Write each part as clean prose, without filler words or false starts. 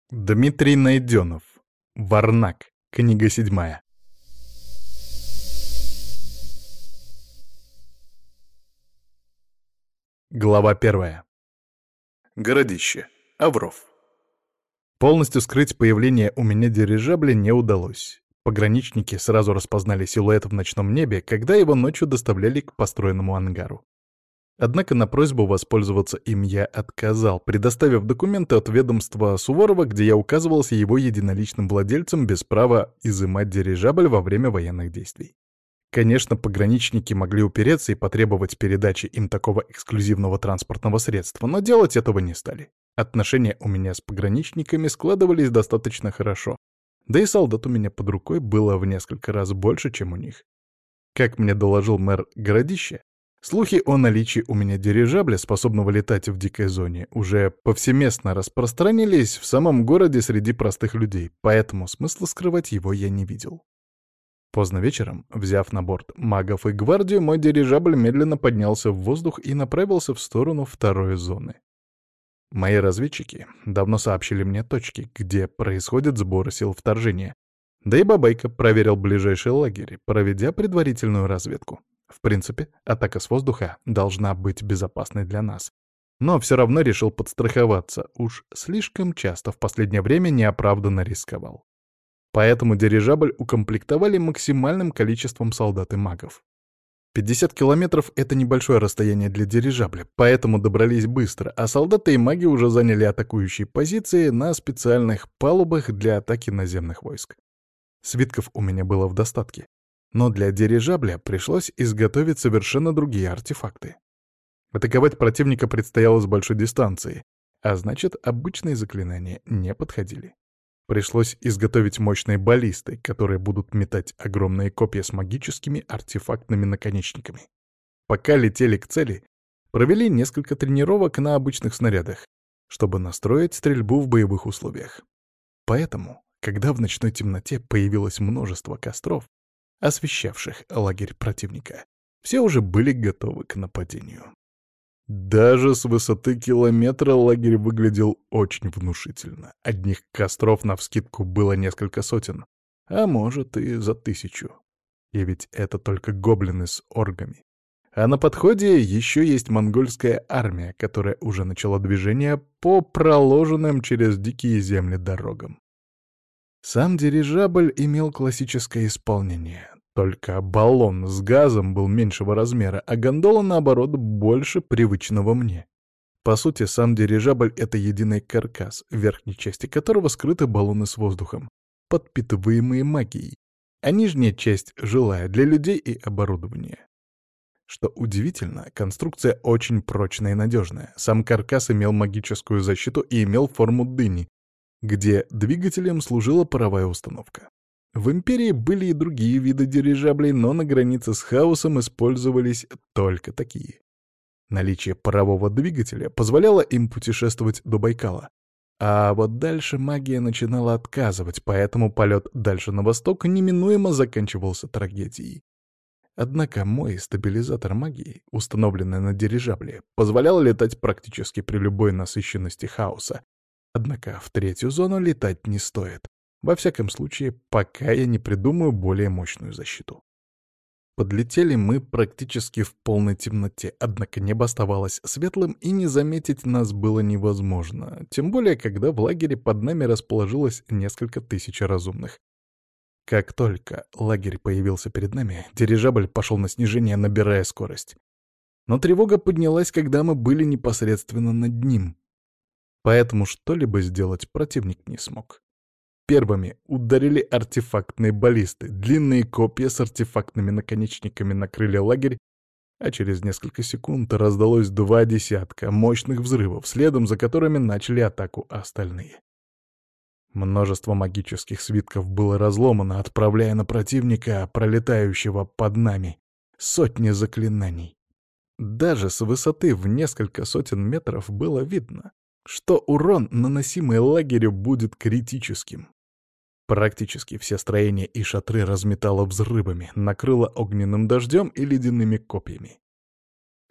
Дмитрий Найденов. Варнак. Книга 7. Глава 1. Городище. Авров. Полностью скрыть появление у меня дирижабля не удалось. Пограничники сразу распознали силуэт в ночном небе, когда его ночью доставляли к построенному ангару. Однако на просьбу воспользоваться им я отказал, предоставив документы от ведомства Суворова, где я указывался его единоличным владельцем без права изымать дирижабль во время военных действий. Конечно, пограничники могли упереться и потребовать передачи им такого эксклюзивного транспортного средства, но делать этого не стали. Отношения у меня с пограничниками складывались достаточно хорошо, да и солдат у меня под рукой было в несколько раз больше, чем у них. Как мне доложил мэр городища, слухи о наличии у меня дирижабля, способного летать в дикой зоне, уже повсеместно распространились в самом городе среди простых людей, поэтому смысла скрывать его я не видел. Поздно вечером, взяв на борт магов и гвардию, мой дирижабль медленно поднялся в воздух и направился в сторону второй зоны. Мои разведчики давно сообщили мне точки, где происходят сборы сил вторжения, да и Бабайка проверил ближайший лагерь, проведя предварительную разведку. В принципе, атака с воздуха должна быть безопасной для нас. Но все равно решил подстраховаться, уж слишком часто в последнее время неоправданно рисковал. Поэтому дирижабль укомплектовали максимальным количеством солдат и магов. 50 километров — это небольшое расстояние для дирижабля, поэтому добрались быстро, а солдаты и маги уже заняли атакующие позиции на специальных палубах для атаки наземных войск. Свитков у меня было в достатке. Но для дирижабля пришлось изготовить совершенно другие артефакты. Атаковать противника предстояло с большой дистанции, а значит, обычные заклинания не подходили. Пришлось изготовить мощные баллисты, которые будут метать огромные копья с магическими артефактными наконечниками. Пока летели к цели, провели несколько тренировок на обычных снарядах, чтобы настроить стрельбу в боевых условиях. Поэтому, когда в ночной темноте появилось множество костров, освещавших лагерь противника, все уже были готовы к нападению. Даже с высоты километра лагерь выглядел очень внушительно. Одних костров навскидку было несколько сотен, а может и за 1000. И ведь это только гоблины с оргами. А на подходе еще есть монгольская армия, которая уже начала движение по проложенным через дикие земли дорогам. Сам дирижабль имел классическое исполнение. Только баллон с газом был меньшего размера, а гондола, наоборот, больше привычного мне. По сути, сам дирижабль — это единый каркас, в верхней части которого скрыты баллоны с воздухом, подпитываемые магией, а нижняя часть — жилая для людей и оборудования. Что удивительно, конструкция очень прочная и надежная. Сам каркас имел магическую защиту и имел форму дыни, где двигателем служила паровая установка. В Империи были и другие виды дирижаблей, но на границе с хаосом использовались только такие. Наличие парового двигателя позволяло им путешествовать до Байкала. А вот дальше магия начинала отказывать, поэтому полет дальше на восток неминуемо заканчивался трагедией. Однако мой стабилизатор магии, установленный на дирижабле, позволял летать практически при любой насыщенности хаоса. Однако в третью зону летать не стоит. Во всяком случае, пока я не придумаю более мощную защиту. Подлетели мы практически в полной темноте, однако небо оставалось светлым, и не заметить нас было невозможно, тем более, когда в лагере под нами расположилось несколько тысяч разумных. Как только лагерь появился перед нами, дирижабль пошел на снижение, набирая скорость. Но тревога поднялась, когда мы были непосредственно над ним. Поэтому что-либо сделать противник не смог. Первыми ударили артефактные баллисты. Длинные копья с артефактными наконечниками накрыли лагерь, а через несколько секунд раздалось 2 десятка мощных взрывов, следом за которыми начали атаку остальные. Множество магических свитков было разломано, отправляя на противника, пролетающего под нами, сотни заклинаний. Даже с высоты в несколько сотен метров было видно, что урон, наносимый лагерю, будет критическим. Практически все строения и шатры разметало взрывами, накрыло огненным дождем и ледяными копьями.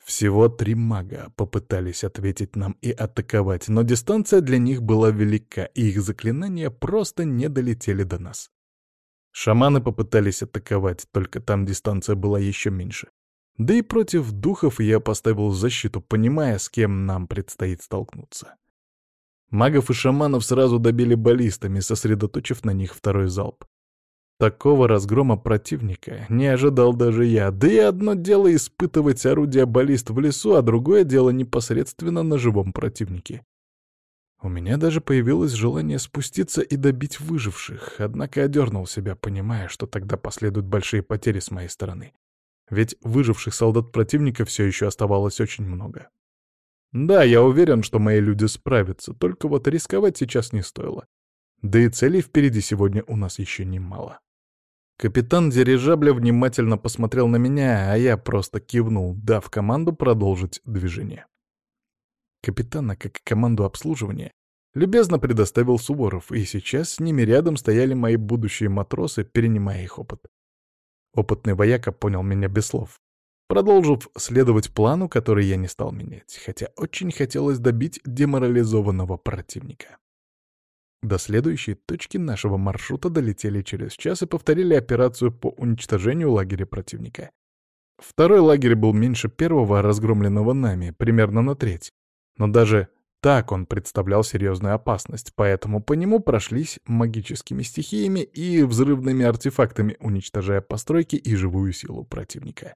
Всего 3 мага попытались ответить нам и атаковать, но дистанция для них была велика, и их заклинания просто не долетели до нас. Шаманы попытались атаковать, только там дистанция была еще меньше. Да и против духов я поставил защиту, понимая, с кем нам предстоит столкнуться. Магов и шаманов сразу добили баллистами, сосредоточив на них второй залп. Такого разгрома противника не ожидал даже я, да и одно дело испытывать орудия баллист в лесу, а другое дело непосредственно на живом противнике. У меня даже появилось желание спуститься и добить выживших, однако одернул себя, понимая, что тогда последуют большие потери с моей стороны. Ведь выживших солдат противника все еще оставалось очень много. Да, я уверен, что мои люди справятся, только вот рисковать сейчас не стоило. Да и целей впереди сегодня у нас еще немало. Капитан дирижабля внимательно посмотрел на меня, а я просто кивнул, дав команду продолжить движение. Капитана, как и команду обслуживания, любезно предоставил Суворов, и сейчас с ними рядом стояли мои будущие матросы, перенимая их опыт. Опытный вояка понял меня без слов, продолжив следовать плану, который я не стал менять, хотя очень хотелось добить деморализованного противника. До следующей точки нашего маршрута долетели через час и повторили операцию по уничтожению лагеря противника. Второй лагерь был меньше первого, разгромленного нами, примерно на треть. Но даже так он представлял серьезную опасность, поэтому по нему прошлись магическими стихиями и взрывными артефактами, уничтожая постройки и живую силу противника.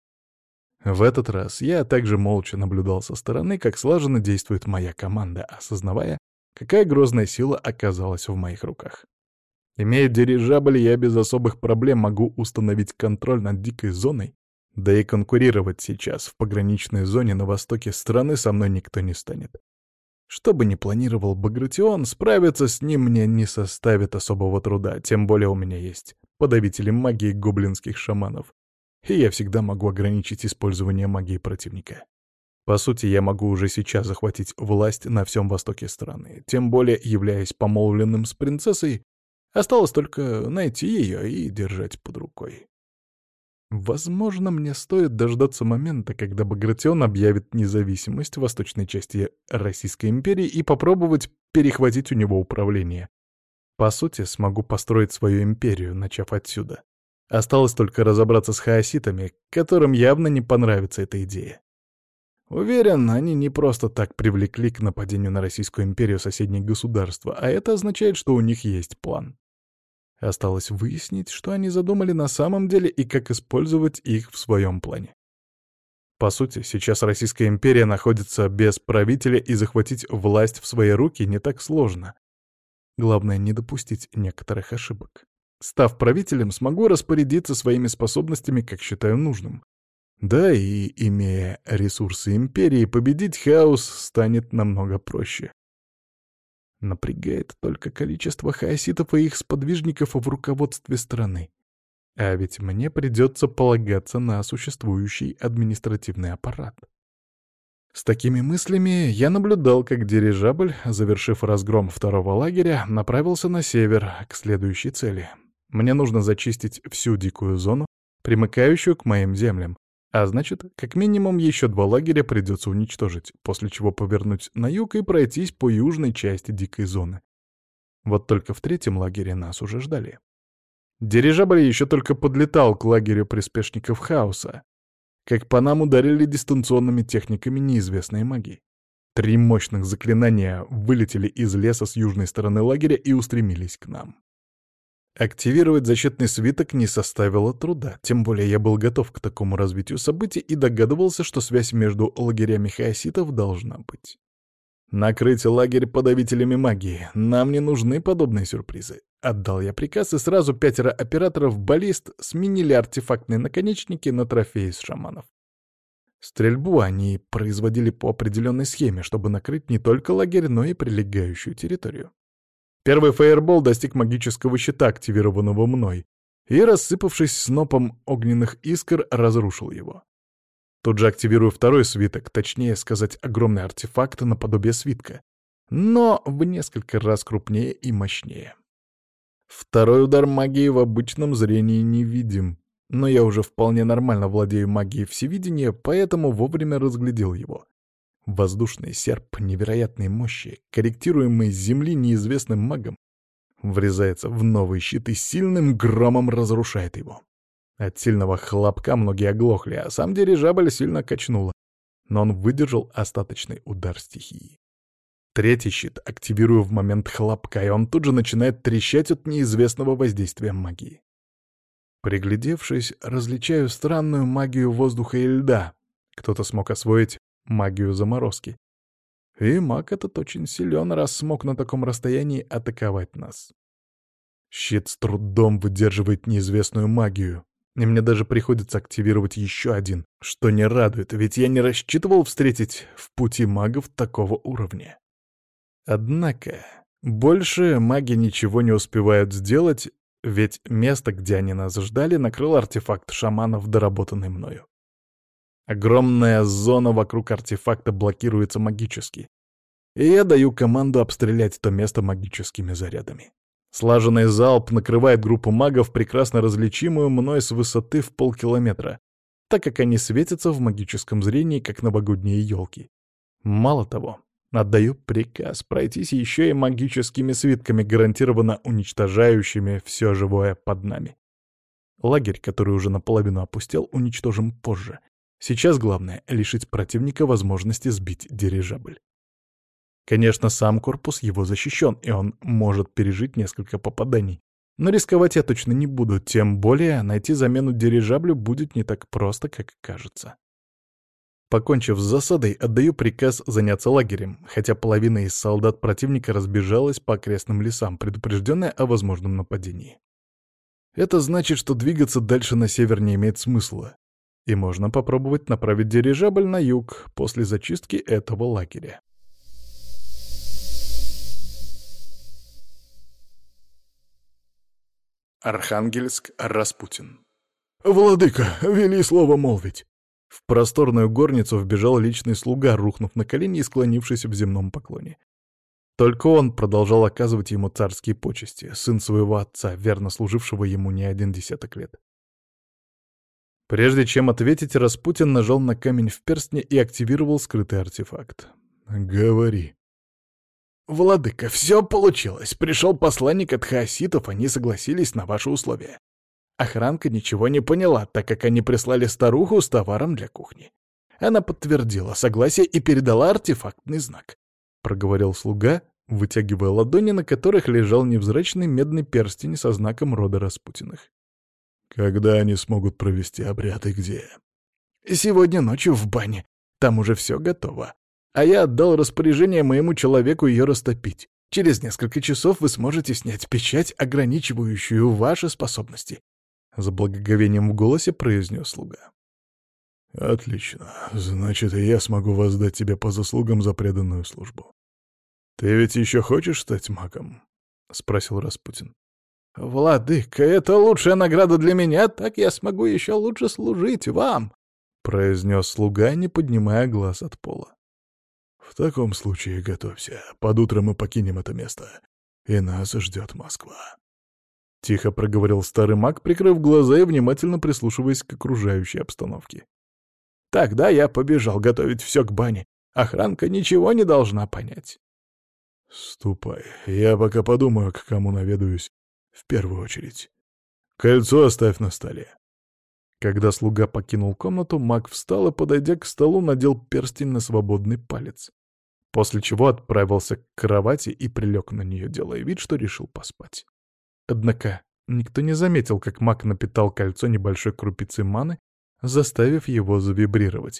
В этот раз я также молча наблюдал со стороны, как слаженно действует моя команда, осознавая, какая грозная сила оказалась в моих руках. Имея дирижабль, я без особых проблем могу установить контроль над дикой зоной, да и конкурировать сейчас в пограничной зоне на востоке страны со мной никто не станет. Что бы ни планировал Багратион, справиться с ним мне не составит особого труда, тем более у меня есть подавители магии гоблинских шаманов, и я всегда могу ограничить использование магии противника. По сути, я могу уже сейчас захватить власть на всем востоке страны, тем более, являясь помолвленным с принцессой, осталось только найти ее и держать под рукой. Возможно, мне стоит дождаться момента, когда Багратион объявит независимость в восточной части Российской империи и попробовать перехватить у него управление. По сути, смогу построить свою империю, начав отсюда. Осталось только разобраться с хаоситами, которым явно не понравится эта идея. Уверен, они не просто так привлекли к нападению на Российскую империю соседние государства, а это означает, что у них есть план. Осталось выяснить, что они задумали на самом деле и как использовать их в своем плане. По сути, сейчас Российская империя находится без правителя, и захватить власть в свои руки не так сложно. Главное, не допустить некоторых ошибок. Став правителем, смогу распорядиться своими способностями, как считаю нужным. Да, и, имея ресурсы империи, победить хаос станет намного проще. Напрягает только количество хаоситов и их сподвижников в руководстве страны. А ведь мне придется полагаться на существующий административный аппарат. С такими мыслями я наблюдал, как дирижабль, завершив разгром второго лагеря, направился на север, к следующей цели. Мне нужно зачистить всю дикую зону, примыкающую к моим землям, а значит, как минимум еще 2 лагеря придется уничтожить, после чего повернуть на юг и пройтись по южной части дикой зоны. Вот только в 3-м лагере нас уже ждали. Дирижабль еще только подлетал к лагерю приспешников хаоса, как по нам ударили дистанционными техниками неизвестной магии. 3 мощных заклинания вылетели из леса с южной стороны лагеря и устремились к нам. Активировать защитный свиток не составило труда, тем более я был готов к такому развитию событий и догадывался, что связь между лагерями хаоситов должна быть. «Накрыть лагерь подавителями магии. Нам не нужны подобные сюрпризы». Отдал я приказ, и сразу 5 операторов баллист сменили артефактные наконечники на трофеи с шаманов. Стрельбу они производили по определенной схеме, чтобы накрыть не только лагерь, но и прилегающую территорию. Первый фаербол достиг магического щита, активированного мной, и, рассыпавшись снопом огненных искр, разрушил его. Тут же активирую второй свиток, точнее сказать, огромный артефакт наподобие свитка, но в несколько раз крупнее и мощнее. Второй удар магии в обычном зрении не видим. Но я уже вполне нормально владею магией всевидения, поэтому вовремя разглядел его. Воздушный серп невероятной мощи, корректируемый с земли неизвестным магом, врезается в новый щит и сильным громом разрушает его. От сильного хлопка многие оглохли, а сам дирижабль сильно качнуло, но он выдержал остаточный удар стихии. Третий щит активирую в момент хлопка, и он тут же начинает трещать от неизвестного воздействия магии. Приглядевшись, различаю странную магию воздуха и льда. Кто-то смог освоить магию заморозки. И маг этот очень силен, раз смог на таком расстоянии атаковать нас. Щит с трудом выдерживает неизвестную магию, и мне даже приходится активировать еще один, что не радует, ведь я не рассчитывал встретить в пути магов такого уровня. Однако, больше маги ничего не успевают сделать, ведь место, где они нас ждали, накрыл артефакт шаманов, доработанный мною. Огромная зона вокруг артефакта блокируется магически, и я даю команду обстрелять то место магическими зарядами. Слаженный залп накрывает группу магов, прекрасно различимую мной с высоты в полкилометра, так как они светятся в магическом зрении, как новогодние елки. Мало того, отдаю приказ пройтись еще и магическими свитками, гарантированно уничтожающими все живое под нами. Лагерь, который уже наполовину опустел, уничтожим позже. Сейчас главное — лишить противника возможности сбить дирижабль. Конечно, сам корпус его защищен, и он может пережить несколько попаданий. Но рисковать я точно не буду, тем более найти замену дирижаблю будет не так просто, как кажется. Покончив с засадой, отдаю приказ заняться лагерем, хотя половина из солдат противника разбежалась по окрестным лесам, предупрежденная о возможном нападении. Это значит, что двигаться дальше на север не имеет смысла, и можно попробовать направить дирижабль на юг после зачистки этого лагеря. Архангельск, Распутин. «Владыка, вели слово молвить!» В просторную горницу вбежал личный слуга, рухнув на колени и склонившись в земном поклоне. Только он продолжал оказывать ему царские почести, сын своего отца, верно служившего ему не один десяток лет. Прежде чем ответить, Распутин нажал на камень в перстне и активировал скрытый артефакт. «Говори». «Владыка, все получилось. Пришел посланник от хаоситов, они согласились на ваши условия. Охранка ничего не поняла, так как они прислали старуху с товаром для кухни. Она подтвердила согласие и передала артефактный знак», — проговорил слуга, вытягивая ладони, на которых лежал невзрачный медный перстень со знаком рода Распутиных. «Когда они смогут провести обряд и где?» «Сегодня ночью в бане. Там уже все готово. А я отдал распоряжение моему человеку ее растопить. Через несколько часов вы сможете снять печать, ограничивающую ваши способности», — с благоговением в голосе произнес слуга. «Отлично. Значит, и я смогу воздать тебе по заслугам за преданную службу. Ты ведь еще хочешь стать магом?» — спросил Распутин. «Владыка, это лучшая награда для меня, так я смогу еще лучше служить вам», — произнес слуга, не поднимая глаз от пола. «В таком случае готовься. Под утро мы покинем это место, и нас ждет Москва». Тихо проговорил старый маг, прикрыв глаза и внимательно прислушиваясь к окружающей обстановке. «Тогда я побежал готовить все к бане. Охранка ничего не должна понять». «Ступай. Я пока подумаю, к кому наведаюсь в первую очередь. Кольцо оставь на столе». Когда слуга покинул комнату, маг встал и, подойдя к столу, надел перстень на свободный палец, после чего отправился к кровати и прилег на нее, делая вид, что решил поспать. Однако никто не заметил, как маг напитал кольцо небольшой крупицей маны, заставив его завибрировать.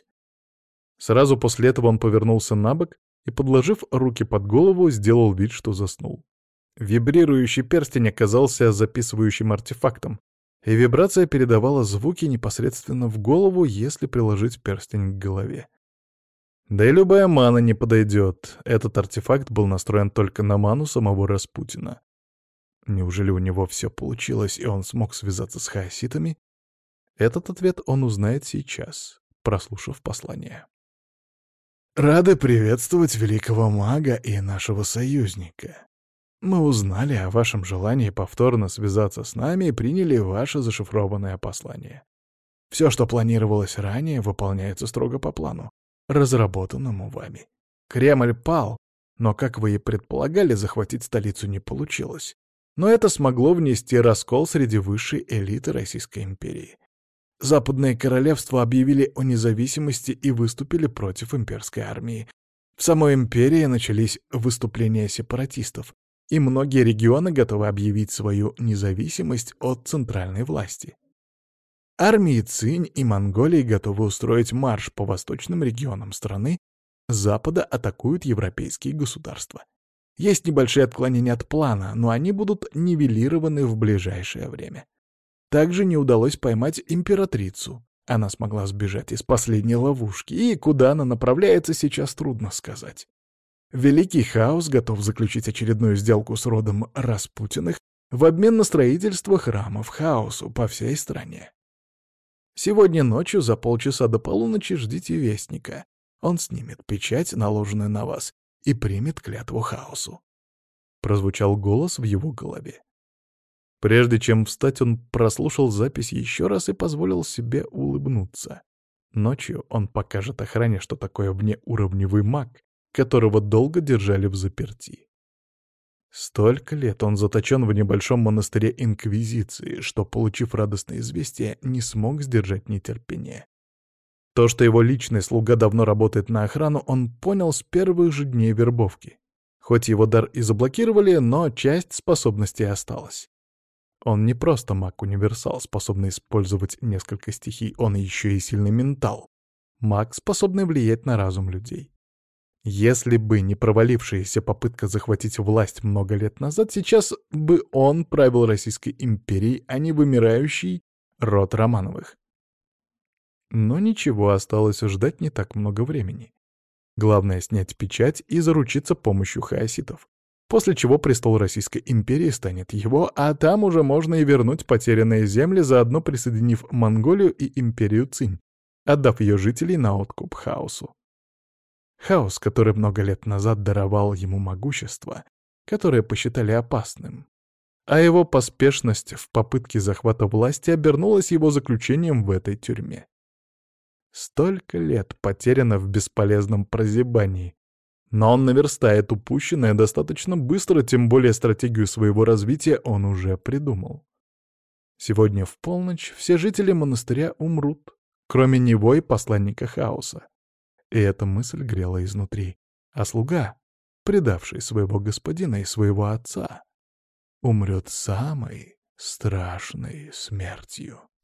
Сразу после этого он повернулся на бок и, подложив руки под голову, сделал вид, что заснул. Вибрирующий перстень оказался записывающим артефактом, и вибрация передавала звуки непосредственно в голову, если приложить перстень к голове. Да и любая мана не подойдет. Этот артефакт был настроен только на ману самого Распутина. Неужели у него все получилось, и он смог связаться с хаоситами? Этот ответ он узнает сейчас, прослушав послание. «Рады приветствовать великого мага и нашего союзника. Мы узнали о вашем желании повторно связаться с нами и приняли ваше зашифрованное послание. Все, что планировалось ранее, выполняется строго по плану, разработанному вами. Кремль пал, но, как вы и предполагали, захватить столицу не получилось. Но это смогло внести раскол среди высшей элиты Российской империи. Западные королевства объявили о независимости и выступили против имперской армии. В самой империи начались выступления сепаратистов, и многие регионы готовы объявить свою независимость от центральной власти. Армии Цинь и Монголии готовы устроить марш по восточным регионам страны, с запада атакуют европейские государства. Есть небольшие отклонения от плана, но они будут нивелированы в ближайшее время. Также не удалось поймать императрицу. Она смогла сбежать из последней ловушки, и куда она направляется, сейчас трудно сказать. Великий Хаос готов заключить очередную сделку с родом Распутиных в обмен на строительство храмов Хаосу по всей стране. Сегодня ночью за полчаса до полуночи ждите Вестника. Он снимет печать, наложенную на вас, и примет клятву Хаосу. Прозвучал голос в его голове. Прежде чем встать, он прослушал запись еще раз и позволил себе улыбнуться. Ночью он покажет охране, что такое внеуровневый маг, которого долго держали взаперти. Столько лет он заточен в небольшом монастыре Инквизиции, что, получив радостное известие, не смог сдержать нетерпение. То, что его личный слуга давно работает на охрану, он понял с первых же дней вербовки. Хоть его дар и заблокировали, но часть способностей осталась. Он не просто маг-универсал, способный использовать несколько стихий, он еще и сильный ментал. Маг, способный влиять на разум людей. Если бы не провалившаяся попытка захватить власть много лет назад, сейчас бы он правил Российской империей, а не вымирающий род Романовых. Но ничего, осталось ждать не так много времени. Главное — снять печать и заручиться помощью хаоситов. После чего престол Российской империи станет его, а там уже можно и вернуть потерянные земли, заодно присоединив Монголию и империю Цинь, отдав ее жителей на откуп Хаосу. Хаос, который много лет назад даровал ему могущество, которое посчитали опасным. А его поспешность в попытке захвата власти обернулась его заключением в этой тюрьме. Столько лет потеряно в бесполезном прозябании. Но он наверстает упущенное достаточно быстро, тем более стратегию своего развития он уже придумал. Сегодня в полночь все жители монастыря умрут, кроме него и посланника Хаоса. И эта мысль грела изнутри. А слуга, предавший своего господина и своего отца, умрет самой страшной смертью.